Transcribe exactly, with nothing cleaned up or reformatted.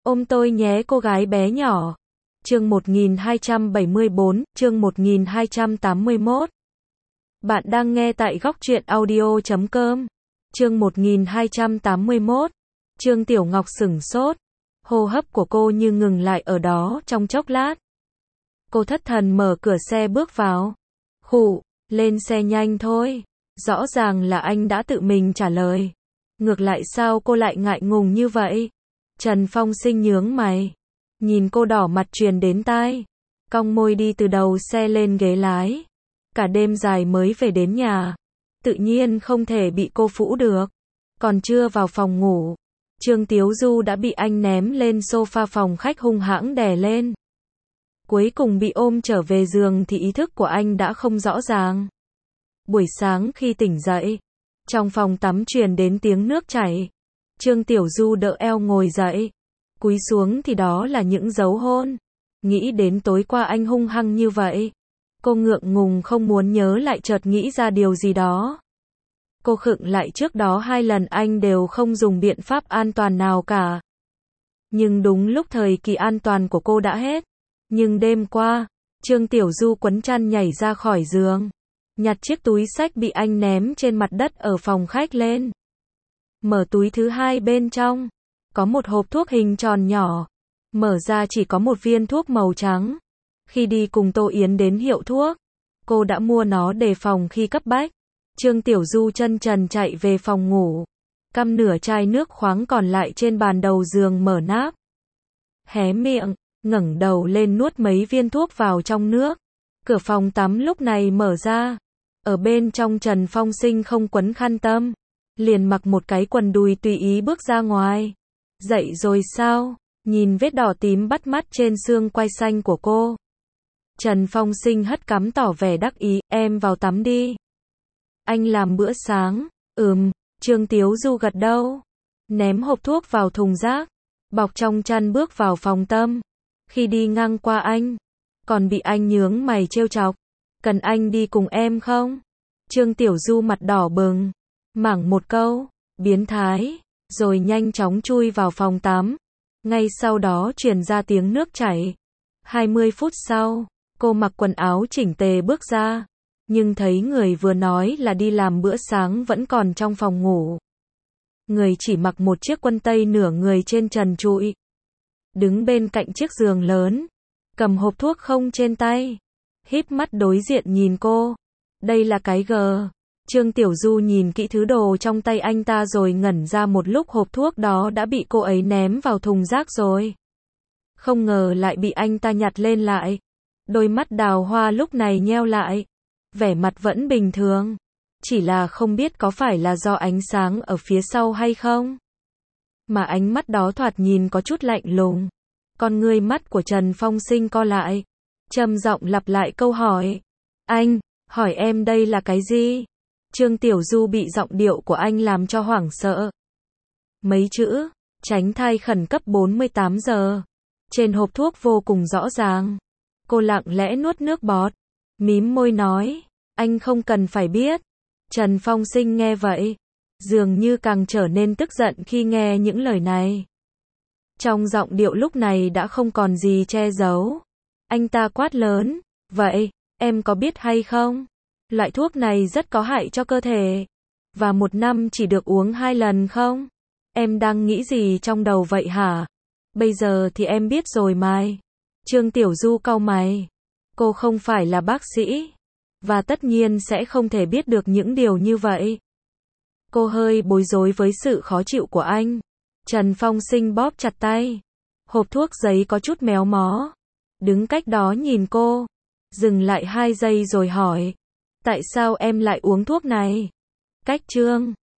Ôm tôi nhé cô gái bé nhỏ. Chương một nghìn hai trăm bảy mươi bốn, chương một nghìn hai trăm tám mươi mốt. Bạn đang nghe tại góc truyện audio chấm com. Chương một nghìn hai trăm tám mươi mốt. Trương Tiểu Ngọc sửng sốt. Hô hấp của cô như ngừng lại ở đó trong chốc lát. Cô thất thần mở cửa xe bước vào. Khụ, lên xe nhanh thôi. Rõ ràng là anh đã tự mình trả lời. Ngược lại sao cô lại ngại ngùng như vậy? Trần Phong Sinh nhướng mày. Nhìn cô đỏ mặt truyền đến tai. Cong môi đi từ đầu xe lên ghế lái. Cả đêm dài mới về đến nhà. Tự nhiên không thể bị cô phũ được. Còn chưa vào phòng ngủ. Trương Tiếu Du đã bị anh ném lên sofa phòng khách hung hãng đè lên. Cuối cùng bị ôm trở về giường thì ý thức của anh đã không rõ ràng. Buổi sáng khi tỉnh dậy, trong phòng tắm truyền đến tiếng nước chảy. Trương Tiểu Du đỡ eo ngồi dậy. Cúi xuống thì đó là những dấu hôn. Nghĩ đến tối qua anh hung hăng như vậy. Cô ngượng ngùng không muốn nhớ lại, chợt nghĩ ra điều gì đó. Cô khựng lại, trước đó hai lần anh đều không dùng biện pháp an toàn nào cả. Nhưng đúng lúc thời kỳ an toàn của cô đã hết. Nhưng đêm qua, Trương Tiểu Du quấn chăn nhảy ra khỏi giường. Nhặt chiếc túi xách bị anh ném trên mặt đất ở phòng khách lên. Mở túi thứ hai, bên trong có một hộp thuốc hình tròn nhỏ. Mở ra chỉ có một viên thuốc màu trắng. Khi đi cùng Tô Yến đến hiệu thuốc, cô đã mua nó đề phòng khi cấp bách. Trương Tiểu Du chân trần chạy về phòng ngủ. Căm nửa chai nước khoáng còn lại trên bàn đầu giường mở nắp. Hé miệng, ngẩng đầu lên nuốt mấy viên thuốc vào trong nước. Cửa phòng tắm lúc này mở ra. Ở bên trong Trần Phong Sinh không quấn khăn tăm. Liền mặc một cái quần đùi tùy ý bước ra ngoài. Dậy rồi sao? Nhìn vết đỏ tím bắt mắt trên xương quai xanh của cô. Trần Phong Sinh hất cằm tỏ vẻ đắc ý, em vào tắm đi. Anh làm bữa sáng. Ừm, Trương Tiếu Du gật đầu. Ném hộp thuốc vào thùng rác. Bọc trong chăn bước vào phòng tắm. Khi đi ngang qua anh, còn bị anh nhướng mày trêu chọc. Cần anh đi cùng em không? Trương Tiểu Du mặt đỏ bừng. Mảng một câu, biến thái. Rồi nhanh chóng chui vào phòng tắm. Ngay sau đó truyền ra tiếng nước chảy. hai mươi phút sau, cô mặc quần áo chỉnh tề bước ra. Nhưng thấy người vừa nói là đi làm bữa sáng vẫn còn trong phòng ngủ. Người chỉ mặc một chiếc quân tây nửa người trên trần trụi. Đứng bên cạnh chiếc giường lớn. Cầm hộp thuốc không trên tay. Híp mắt đối diện nhìn cô. Đây là cái G. Trương Tiểu Du nhìn kỹ thứ đồ trong tay anh ta rồi ngẩn ra, một lúc hộp thuốc đó đã bị cô ấy ném vào thùng rác rồi. Không ngờ lại bị anh ta nhặt lên lại. Đôi mắt đào hoa lúc này nheo lại. Vẻ mặt vẫn bình thường. Chỉ là không biết có phải là do ánh sáng ở phía sau hay không. Mà ánh mắt đó thoạt nhìn có chút lạnh lùng. Con ngươi mắt của Trần Phong Sinh co lại. Trầm giọng lặp lại câu hỏi. Anh, hỏi em đây là cái gì? Trương Tiểu Du bị giọng điệu của anh làm cho hoảng sợ. Mấy chữ, tránh thai khẩn cấp bốn mươi tám giờ. Trên hộp thuốc vô cùng rõ ràng. Cô lặng lẽ nuốt nước bọt. Mím môi nói, anh không cần phải biết. Trần Phong Sinh nghe vậy, dường như càng trở nên tức giận khi nghe những lời này. Trong giọng điệu lúc này đã không còn gì che giấu. Anh ta quát lớn, vậy, em có biết hay không? Loại thuốc này rất có hại cho cơ thể. Và một năm chỉ được uống hai lần không? Em đang nghĩ gì trong đầu vậy hả? Bây giờ thì em biết rồi mai. Trương Tiểu Du cau mày. Cô không phải là bác sĩ. Và tất nhiên sẽ không thể biết được những điều như vậy. Cô hơi bối rối với sự khó chịu của anh. Trần Phong Sinh bóp chặt tay. Hộp thuốc giấy có chút méo mó. Đứng cách đó nhìn cô. Dừng lại hai giây rồi hỏi. Tại sao em lại uống thuốc này? Cách Trương